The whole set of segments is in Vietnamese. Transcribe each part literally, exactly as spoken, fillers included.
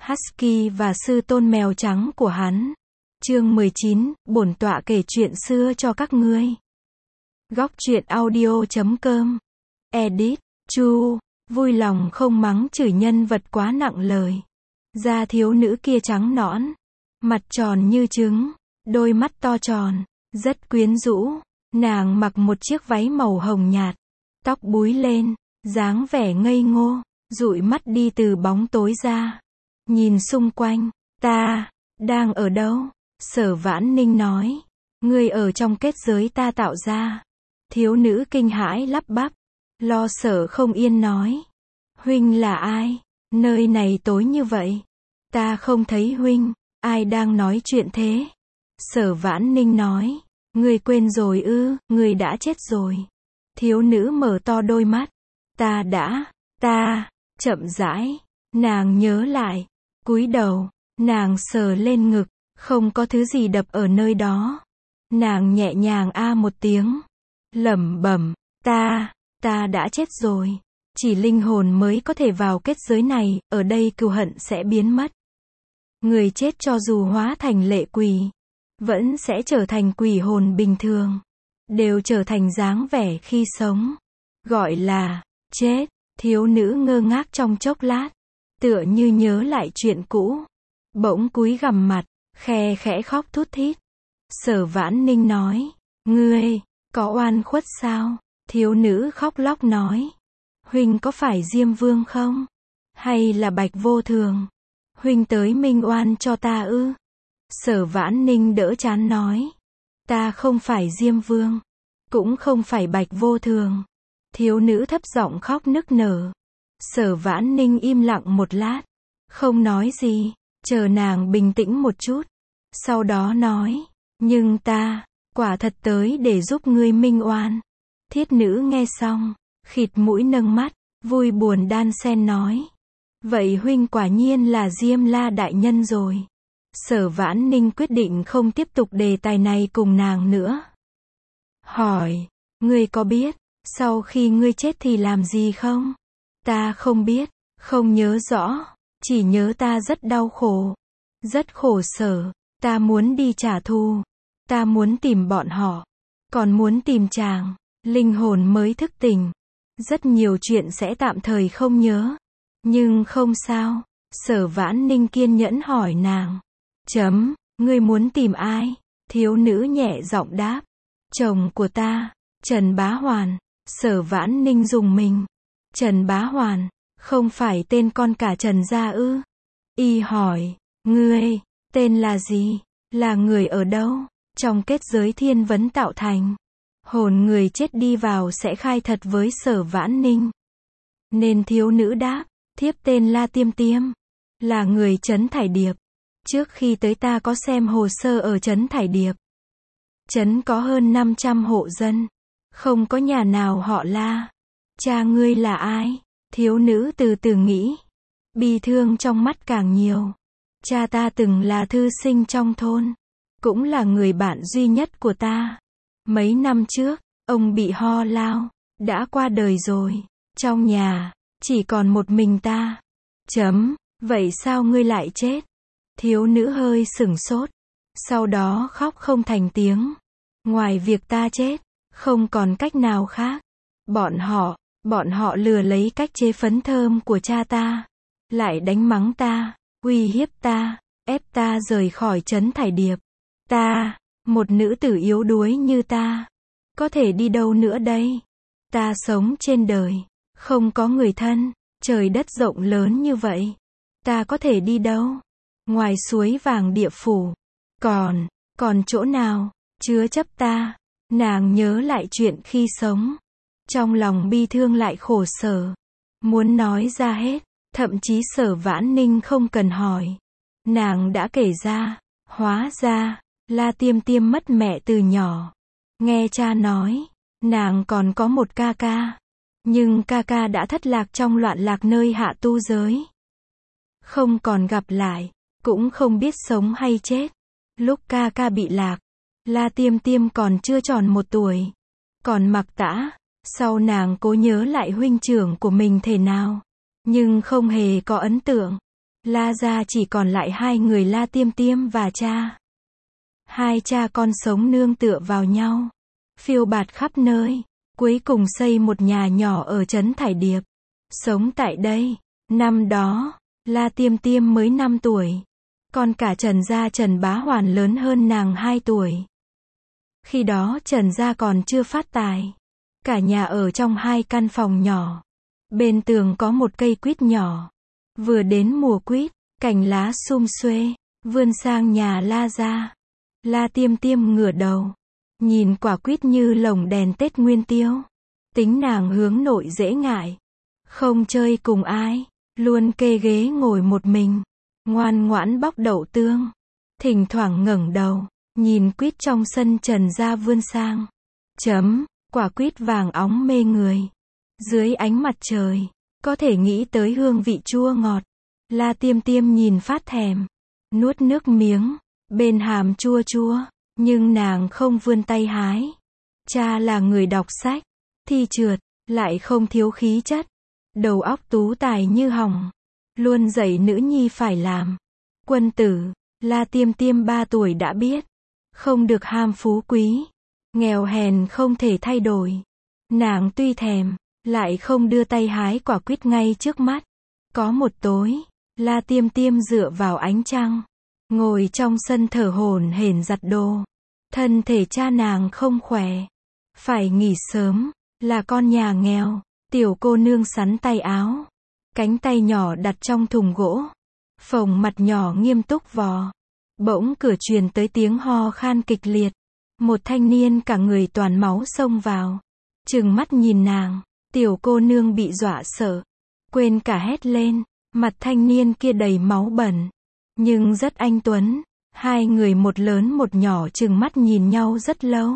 Husky và sư tôn mèo trắng của hắn. Chương mười chín, bổn tọa kể chuyện xưa cho các ngươi. Góc truyện audio chấm com. Edit, Chu, vui lòng không mắng chửi nhân vật quá nặng lời. Da thiếu nữ kia trắng nõn, mặt tròn như trứng, đôi mắt to tròn, rất quyến rũ. Nàng mặc một chiếc váy màu hồng nhạt, tóc búi lên, dáng vẻ ngây ngô, dụi mắt đi từ bóng tối ra. Nhìn xung quanh, ta, đang ở đâu? Sở Vãn Ninh nói, ngươi ở trong kết giới ta tạo ra. Thiếu nữ kinh hãi lắp bắp, lo sợ không yên nói, huynh là ai? Nơi này tối như vậy, ta không thấy huynh, ai đang nói chuyện thế? Sở Vãn Ninh nói, ngươi quên rồi ư, ngươi đã chết rồi. Thiếu nữ mở to đôi mắt, ta đã, ta, chậm rãi, nàng nhớ lại, cúi đầu, nàng sờ lên ngực, không có thứ gì đập ở nơi đó. Nàng nhẹ nhàng a một tiếng, lẩm bẩm, ta, ta đã chết rồi. Chỉ linh hồn mới có thể vào kết giới này, ở đây cừu hận sẽ biến mất. Người chết cho dù hóa thành lệ quỷ, vẫn sẽ trở thành quỷ hồn bình thường, đều trở thành dáng vẻ khi sống. Gọi là, chết. Thiếu nữ ngơ ngác trong chốc lát, tựa như nhớ lại chuyện cũ. Bỗng cúi gằm mặt, khe khẽ khóc thút thít. Sở Vãn Ninh nói, ngươi, có oan khuất sao? Thiếu nữ khóc lóc nói, huynh có phải Diêm Vương không? Hay là Bạch Vô Thường? Huynh tới minh oan cho ta ư? Sở Vãn Ninh đỡ chán nói, ta không phải Diêm Vương, cũng không phải Bạch Vô Thường. Thiếu nữ thấp giọng khóc nức nở. Sở Vãn Ninh im lặng một lát, không nói gì, chờ nàng bình tĩnh một chút. Sau đó nói, nhưng ta, quả thật tới để giúp ngươi minh oan. Thiết nữ nghe xong, khịt mũi nâng mắt, vui buồn đan xen nói, vậy huynh quả nhiên là Diêm La đại nhân rồi. Sở Vãn Ninh quyết định không tiếp tục đề tài này cùng nàng nữa. Hỏi, ngươi có biết, sau khi ngươi chết thì làm gì không? Ta không biết, không nhớ rõ, chỉ nhớ ta rất đau khổ, rất khổ sở, ta muốn đi trả thù, ta muốn tìm bọn họ, còn muốn tìm chàng, linh hồn mới thức tỉnh. Rất nhiều chuyện sẽ tạm thời không nhớ, nhưng không sao. Sở Vãn Ninh kiên nhẫn hỏi nàng, chấm, ngươi muốn tìm ai? Thiếu nữ nhẹ giọng đáp, chồng của ta, Trần Bá Hoàn. Sở Vãn Ninh dùng mình, Trần Bá Hoàn, không phải tên con cả Trần gia ư? Y hỏi, ngươi, tên là gì? Là người ở đâu? Trong kết giới thiên vấn tạo thành, hồn người chết đi vào sẽ khai thật với Sở Vãn Ninh. Nên thiếu nữ đáp, thiếp tên La Tiêm Tiêm, là người Trấn Thải Điệp. Trước khi tới ta có xem hồ sơ ở Trấn Thải Điệp. Trấn có hơn năm trăm hộ dân, không có nhà nào họ La. Cha ngươi là ai? Thiếu nữ từ từ nghĩ, bi thương trong mắt càng nhiều. Cha ta từng là thư sinh trong thôn, cũng là người bạn duy nhất của ta. Mấy năm trước, ông bị ho lao, đã qua đời rồi. Trong nhà, chỉ còn một mình ta. Chấm, vậy sao ngươi lại chết? Thiếu nữ hơi sửng sốt, sau đó khóc không thành tiếng. Ngoài việc ta chết, không còn cách nào khác. Bọn họ, bọn họ lừa lấy cách chế phấn thơm của cha ta, lại đánh mắng ta, uy hiếp ta, ép ta rời khỏi Trấn Thải Điệp. Ta, một nữ tử yếu đuối như ta, có thể đi đâu nữa đây? Ta sống trên đời, không có người thân, trời đất rộng lớn như vậy, ta có thể đi đâu? Ngoài suối vàng địa phủ, còn, còn chỗ nào chứa chấp ta? Nàng nhớ lại chuyện khi sống, trong lòng bi thương lại khổ sở, muốn nói ra hết, thậm chí Sở Vãn Ninh không cần hỏi, nàng đã kể ra. Hóa ra, La Tiêm Tiêm mất mẹ từ nhỏ. Nghe cha nói, nàng còn có một ca ca, nhưng ca ca đã thất lạc trong loạn lạc nơi hạ tu giới, không còn gặp lại, cũng không biết sống hay chết. Lúc ca ca bị lạc, La Tiêm Tiêm còn chưa tròn một tuổi, còn mặc tã. Sau nàng cố nhớ lại huynh trưởng của mình thế nào, nhưng không hề có ấn tượng. La gia chỉ còn lại hai người La Tiêm Tiêm và cha. Hai cha con sống nương tựa vào nhau, phiêu bạt khắp nơi, cuối cùng xây một nhà nhỏ ở trấn Thải Điệp. Sống tại đây, năm đó, La Tiêm Tiêm mới năm tuổi. Còn cả Trần gia Trần Bá Hoàn lớn hơn nàng hai tuổi. Khi đó Trần gia còn chưa phát tài. Cả nhà ở trong hai căn phòng nhỏ. Bên tường có một cây quýt nhỏ. Vừa đến mùa quýt, cành lá sum xuê, vươn sang nhà La gia. La Tiêm Tiêm ngửa đầu, nhìn quả quýt như lồng đèn Tết Nguyên Tiêu. Tính nàng hướng nội dễ ngại, không chơi cùng ai, luôn kê ghế ngồi một mình, ngoan ngoãn bóc đậu tương, thỉnh thoảng ngẩng đầu, nhìn quýt trong sân Trần gia vươn sang. Chấm, quả quýt vàng óng mê người. Dưới ánh mặt trời, có thể nghĩ tới hương vị chua ngọt. La Tiêm Tiêm nhìn phát thèm, nuốt nước miếng, bên hàm chua chua, nhưng nàng không vươn tay hái. Cha là người đọc sách, thi trượt, lại không thiếu khí chất, đầu óc tú tài như hồng, luôn dạy nữ nhi phải làm quân tử. La Tiêm Tiêm ba tuổi đã biết, không được ham phú quý, nghèo hèn không thể thay đổi. Nàng tuy thèm, lại không đưa tay hái quả quýt ngay trước mắt. Có một tối, La Tiêm Tiêm dựa vào ánh trăng, ngồi trong sân thở hổn hển giặt đồ. Thân thể cha nàng không khỏe, phải nghỉ sớm, là con nhà nghèo. Tiểu cô nương sắn tay áo, cánh tay nhỏ đặt trong thùng gỗ, phồng mặt nhỏ nghiêm túc vò. Bỗng cửa truyền tới tiếng ho khan kịch liệt. Một thanh niên cả người toàn máu xông vào, trừng mắt nhìn nàng. Tiểu cô nương bị dọa sợ, quên cả hét lên. Mặt thanh niên kia đầy máu bẩn, nhưng rất anh tuấn. Hai người một lớn một nhỏ trừng mắt nhìn nhau rất lâu.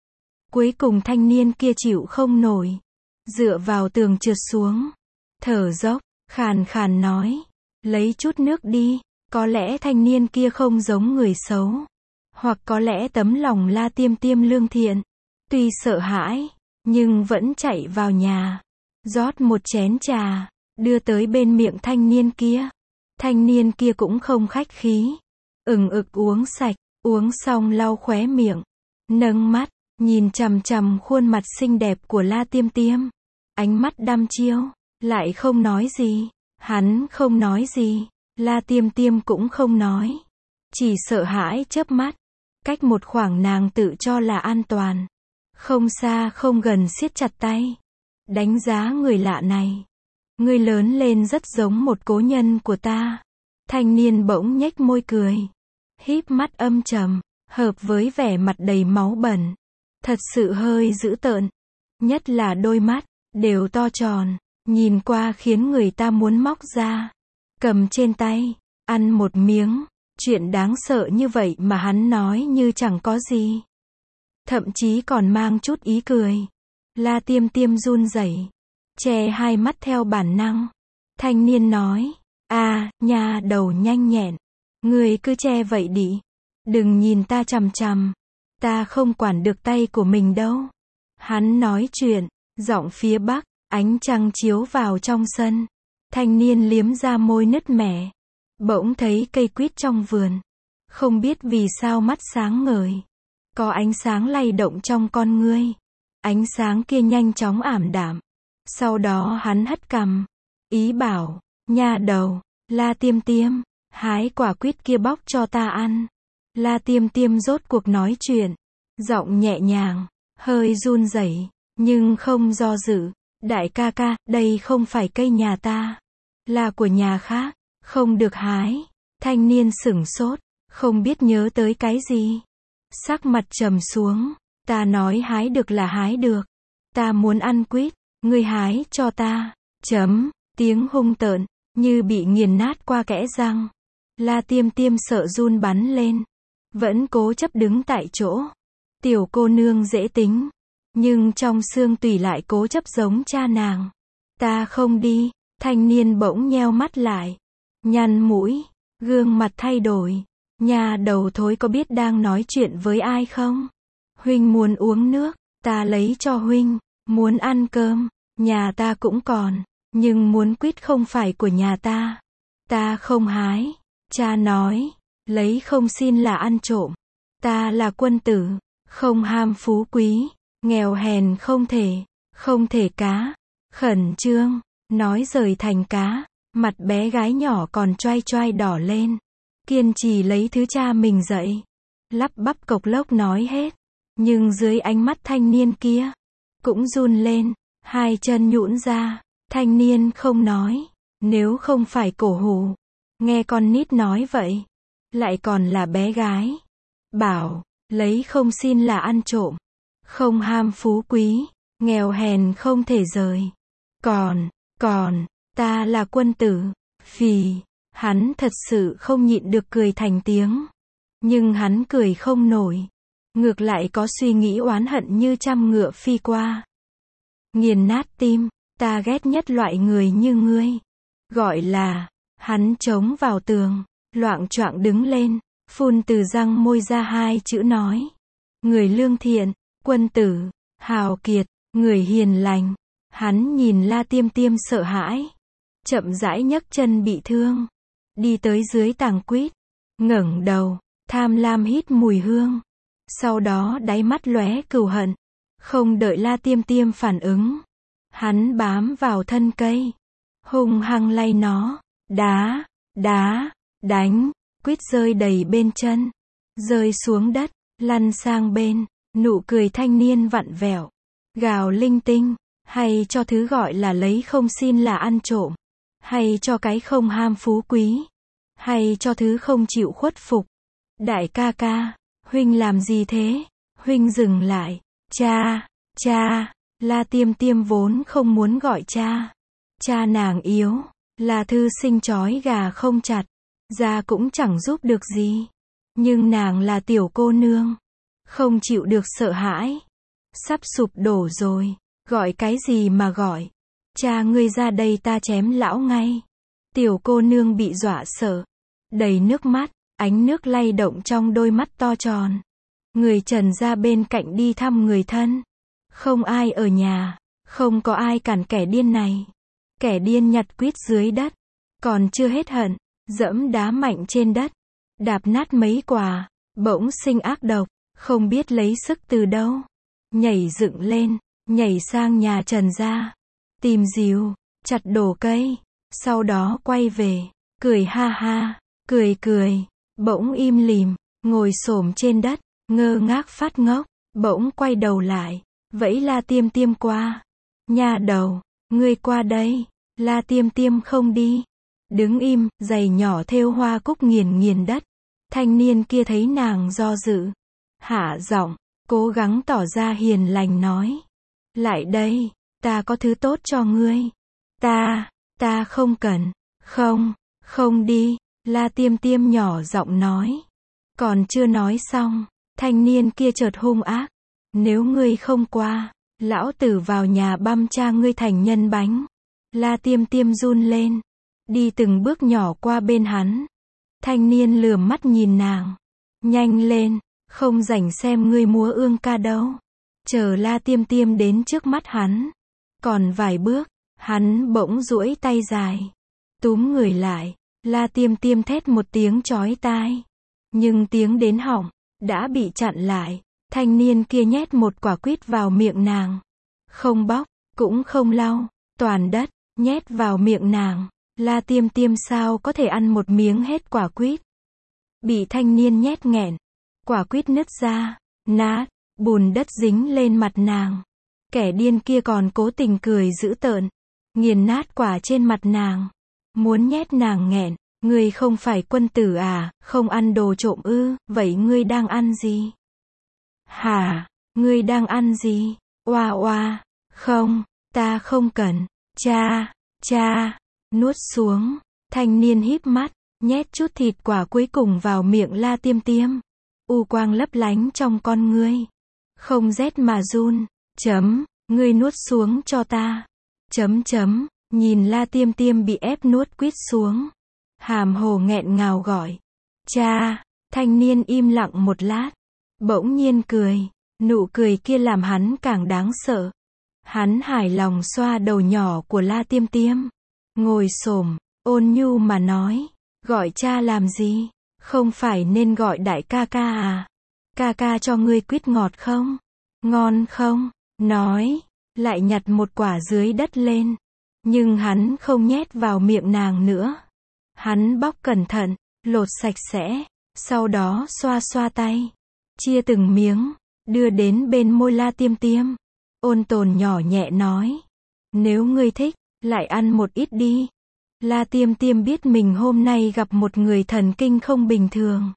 Cuối cùng thanh niên kia chịu không nổi, dựa vào tường trượt xuống, thở dốc, khàn khàn nói, lấy chút nước đi. Có lẽ thanh niên kia không giống người xấu, hoặc có lẽ tấm lòng La Tiêm Tiêm lương thiện. Tuy sợ hãi, nhưng vẫn chạy vào nhà, rót một chén trà, đưa tới bên miệng thanh niên kia. Thanh niên kia cũng không khách khí, ừng ực uống sạch, uống xong lau khóe miệng, nâng mắt, nhìn chằm chằm khuôn mặt xinh đẹp của La Tiêm Tiêm. Ánh mắt đăm chiêu, lại không nói gì. Hắn không nói gì, La Tiêm Tiêm cũng không nói, chỉ sợ hãi chớp mắt. Cách một khoảng nàng tự cho là an toàn, không xa không gần siết chặt tay, đánh giá người lạ này. Ngươi lớn lên rất giống một cố nhân của ta. Thanh niên bỗng nhếch môi cười, híp mắt âm trầm, hợp với vẻ mặt đầy máu bẩn, thật sự hơi dữ tợn, nhất là đôi mắt đều to tròn, nhìn qua khiến người ta muốn móc ra, cầm trên tay, ăn một miếng. Chuyện đáng sợ như vậy mà hắn nói như chẳng có gì, thậm chí còn mang chút ý cười. La Tiêm Tiêm run rẩy, che hai mắt theo bản năng. Thanh niên nói, à, nha đầu nhanh nhẹn, người cứ che vậy đi, đừng nhìn ta chằm chằm, ta không quản được tay của mình đâu. Hắn nói chuyện, giọng phía bắc, ánh trăng chiếu vào trong sân. Thanh niên liếm ra môi nứt nẻ, bỗng thấy cây quýt trong vườn, không biết vì sao mắt sáng ngời, có ánh sáng lay động trong con ngươi. Ánh sáng kia nhanh chóng ảm đạm, sau đó hắn hất cằm, ý bảo, nha đầu, La Tiêm Tiêm, hái quả quýt kia bóc cho ta ăn. La Tiêm Tiêm rốt cuộc nói chuyện, giọng nhẹ nhàng, hơi run rẩy, nhưng không do dự. Đại ca ca, đây không phải cây nhà ta, là của nhà khác, không được hái. Thanh niên sửng sốt, không biết nhớ tới cái gì, sắc mặt trầm xuống. Ta nói hái được là hái được, ta muốn ăn quýt, ngươi hái cho ta. Chấm, tiếng hung tợn, như bị nghiền nát qua kẽ răng. La Tiêm Tiêm sợ run bắn lên, vẫn cố chấp đứng tại chỗ. Tiểu cô nương dễ tính, nhưng trong xương tủy lại cố chấp giống cha nàng. Ta không đi. Thanh niên bỗng nheo mắt lại, nhăn mũi, gương mặt thay đổi. Nhà đầu thối có biết đang nói chuyện với ai không? Huynh muốn uống nước, ta lấy cho huynh. Muốn ăn cơm, nhà ta cũng còn, nhưng muốn quýt không phải của nhà ta. Ta không hái. Cha nói. Lấy không xin là ăn trộm. Ta là quân tử. Không ham phú quý. Nghèo hèn không thể. Không thể cá. Khẩn trương. Nói rời thành cá. Mặt bé gái nhỏ còn choai choai đỏ lên. Kiên trì lấy thứ cha mình dạy. Lắp bắp cộc lốc nói hết. Nhưng dưới ánh mắt thanh niên kia. Cũng run lên. Hai chân nhũn ra. Thanh niên không nói. Nếu không phải cổ hủ. Nghe con nít nói vậy. Lại còn là bé gái. Bảo. Lấy không xin là ăn trộm. Không ham phú quý. Nghèo hèn không thể rời. Còn. Còn. Ta là quân tử. Phì. Hắn thật sự không nhịn được cười thành tiếng. Nhưng hắn cười không nổi. Ngược lại có suy nghĩ oán hận như trăm ngựa phi qua. Nghiền nát tim. Ta ghét nhất loại người như ngươi. Gọi là. Hắn chống vào tường. Loạng choạng đứng lên. Phun từ răng môi ra hai chữ nói. Người lương thiện. Quân tử. Hào kiệt. Người hiền lành. Hắn nhìn La Tiêm Tiêm sợ hãi. Chậm rãi nhấc chân bị thương. Đi tới dưới tàng quýt. Ngẩng đầu. Tham lam hít mùi hương. Sau đó đáy mắt lóe cừu hận. Không đợi La Tiêm Tiêm phản ứng. Hắn bám vào thân cây. Hung hăng lay nó. Đá. Đá. Đánh. Quýt rơi đầy bên chân. Rơi xuống đất. Lăn sang bên. Nụ cười thanh niên vặn vẹo. Gào linh tinh. Hay cho thứ gọi là lấy không xin là ăn trộm. Hay cho cái không ham phú quý. Hay cho thứ không chịu khuất phục. Đại ca ca. Huynh làm gì thế? Huynh dừng lại. Cha. Cha. La Tiêm Tiêm vốn không muốn gọi cha. Cha nàng yếu. La thư sinh trói gà không chặt. Da cũng chẳng giúp được gì. Nhưng nàng là tiểu cô nương. Không chịu được sợ hãi. Sắp sụp đổ rồi. Gọi cái gì mà gọi. Cha ngươi ra đây ta chém lão ngay. Tiểu cô nương bị dọa sợ. Đầy nước mắt. Ánh nước lay động trong đôi mắt to tròn. Người Trần ra bên cạnh đi thăm người thân. Không ai ở nhà. Không có ai cản kẻ điên này. Kẻ điên nhặt quýt dưới đất. Còn chưa hết hận. Dẫm đá mạnh trên đất. Đạp nát mấy quả. Bỗng sinh ác độc. Không biết lấy sức từ đâu. Nhảy dựng lên. Nhảy sang nhà Trần ra. Tìm rìu. Chặt đổ cây. Sau đó quay về. Cười ha ha. Cười cười. Bỗng im lìm. Ngồi xổm trên đất. Ngơ ngác phát ngốc. Bỗng quay đầu lại. Vẫy La Tiêm Tiêm qua. Nha đầu. Ngươi qua đây. La Tiêm Tiêm không đi. Đứng im. Giày nhỏ thêu hoa cúc nghiền nghiền đất. Thanh niên kia thấy nàng do dự. Hạ giọng. Cố gắng tỏ ra hiền lành nói. Lại đây. Ta có thứ tốt cho ngươi. Ta. Ta không cần. Không. Không đi. La Tiêm Tiêm nhỏ giọng nói. Còn chưa nói xong. Thanh niên kia chợt hung ác. Nếu ngươi không qua. Lão tử vào nhà băm cha ngươi thành nhân bánh. La Tiêm Tiêm run lên. Đi từng bước nhỏ qua bên hắn. Thanh niên lườm mắt nhìn nàng. Nhanh lên. Không rảnh xem ngươi múa ương ca đâu. Chờ La Tiêm Tiêm đến trước mắt hắn. Còn vài bước. Hắn bỗng duỗi tay dài. Túm người lại. La Tiêm Tiêm thét một tiếng chói tai. Nhưng tiếng đến họng. Đã bị chặn lại. Thanh niên kia nhét một quả quýt vào miệng nàng. Không bóc. Cũng không lau. Toàn đất. Nhét vào miệng nàng. La Tiêm Tiêm sao có thể ăn một miếng hết quả quýt. Bị thanh niên nhét nghẹn. Quả quýt nứt ra. Nát. Bùn đất dính lên mặt nàng. Kẻ điên kia còn cố tình cười dữ tợn. Nghiền nát quả trên mặt nàng. Muốn nhét nàng nghẹn. Ngươi không phải quân tử à, không ăn đồ trộm ư, vậy ngươi đang ăn gì? Hả? Ngươi đang ăn gì? Oa oa. Không, ta không cần. Cha, cha. Nuốt xuống. Thanh niên híp mắt. Nhét chút thịt quả cuối cùng vào miệng La Tiêm Tiêm. U quang lấp lánh trong con ngươi. Không rét mà run. Chấm. Ngươi nuốt xuống cho ta. Chấm chấm. Nhìn La Tiêm Tiêm bị ép nuốt quýt xuống. Hàm hồ nghẹn ngào gọi. Cha. Thanh niên im lặng một lát. Bỗng nhiên cười. Nụ cười kia làm hắn càng đáng sợ. Hắn hài lòng xoa đầu nhỏ của La Tiêm Tiêm. Ngồi xổm. ôn nhu mà nói, gọi cha làm gì? Không phải nên gọi đại ca ca à? Ca ca cho ngươi quýt ngọt không? Ngon không? Nói, lại nhặt một quả dưới đất lên. Nhưng hắn không nhét vào miệng nàng nữa. Hắn bóc cẩn thận, lột sạch sẽ, sau đó xoa xoa tay, chia từng miếng, đưa đến bên môi La Tiêm Tiêm. Ôn Tồn nhỏ nhẹ nói, nếu ngươi thích, lại ăn một ít đi. La Tiêm Tiêm biết mình hôm nay gặp một người thần kinh không bình thường.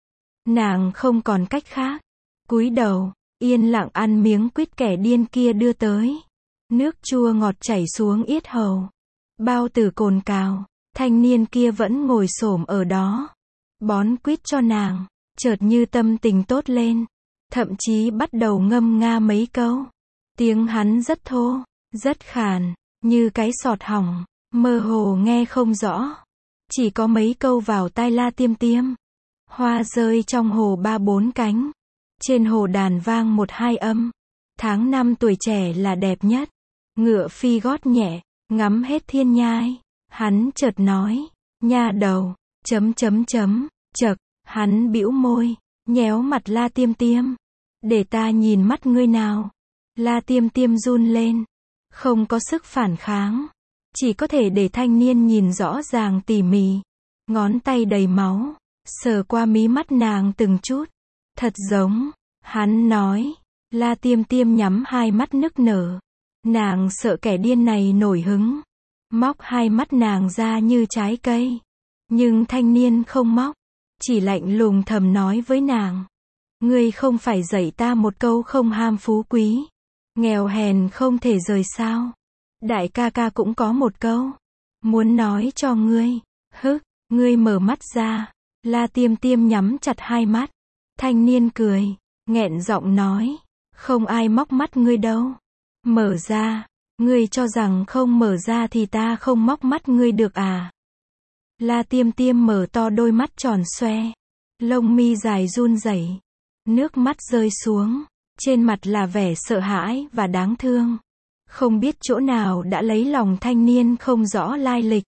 Nàng không còn cách khác, cúi đầu, yên lặng ăn miếng quýt kẻ điên kia đưa tới. Nước chua ngọt chảy xuống yết hầu. Bao tử cồn cào, thanh niên kia vẫn ngồi xổm ở đó, bón quýt cho nàng, chợt như tâm tình tốt lên, thậm chí bắt đầu ngâm nga mấy câu. Tiếng hắn rất thô, rất khàn, như cái sọt hỏng, mơ hồ nghe không rõ. Chỉ có mấy câu vào tai La Tiêm Tiêm. Hoa rơi trong hồ ba bốn cánh, trên hồ đàn vang một hai âm. Tháng năm tuổi trẻ là đẹp nhất. Ngựa phi gót nhẹ, ngắm hết thiên nhai. Hắn chợt nói, nha đầu, chấm chấm chấm, chậc, hắn bĩu môi, nhéo mặt La Tiêm Tiêm. Để ta nhìn mắt ngươi nào. La Tiêm Tiêm run lên, không có sức phản kháng, chỉ có thể để thanh niên nhìn rõ ràng tỉ mỉ. Ngón tay đầy máu, sờ qua mí mắt nàng từng chút. Thật giống, hắn nói. La Tiêm Tiêm nhắm hai mắt nức nở. Nàng sợ kẻ điên này nổi hứng, móc hai mắt nàng ra như trái cây. Nhưng thanh niên không móc, chỉ lạnh lùng thầm nói với nàng, ngươi không phải dạy ta một câu không ham phú quý, nghèo hèn không thể rời sao? Đại ca ca cũng có một câu, muốn nói cho ngươi. Hức, ngươi mở mắt ra. La Tiêm Tiêm nhắm chặt hai mắt. Thanh niên cười, nghẹn giọng nói, không ai móc mắt ngươi đâu. Mở ra, ngươi cho rằng không mở ra thì ta không móc mắt ngươi được à? La Tiêm Tiêm mở to đôi mắt tròn xoe, lông mi dài run rẩy, nước mắt rơi xuống, trên mặt là vẻ sợ hãi và đáng thương. Không biết chỗ nào đã lấy lòng thanh niên không rõ lai lịch.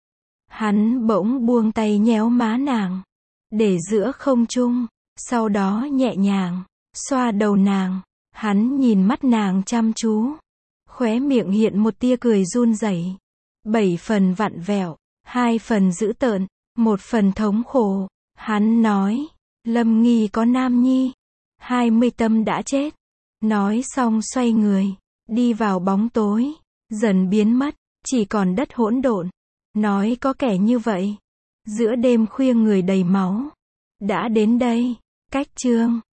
Hắn bỗng buông tay nhéo má nàng, để giữa không trung, sau đó nhẹ nhàng xoa đầu nàng. Hắn nhìn mắt nàng chăm chú, khóe miệng hiện một tia cười run rẩy, bảy phần vặn vẹo, hai phần dữ tợn, một phần thống khổ. Hắn nói, Lâm Nghi có nam nhi, hai mươi tâm đã chết. Nói xong xoay người, đi vào bóng tối, dần biến mất, chỉ còn đất hỗn độn. Nói có kẻ như vậy, giữa đêm khuya người đầy máu, đã đến đây. Cách chương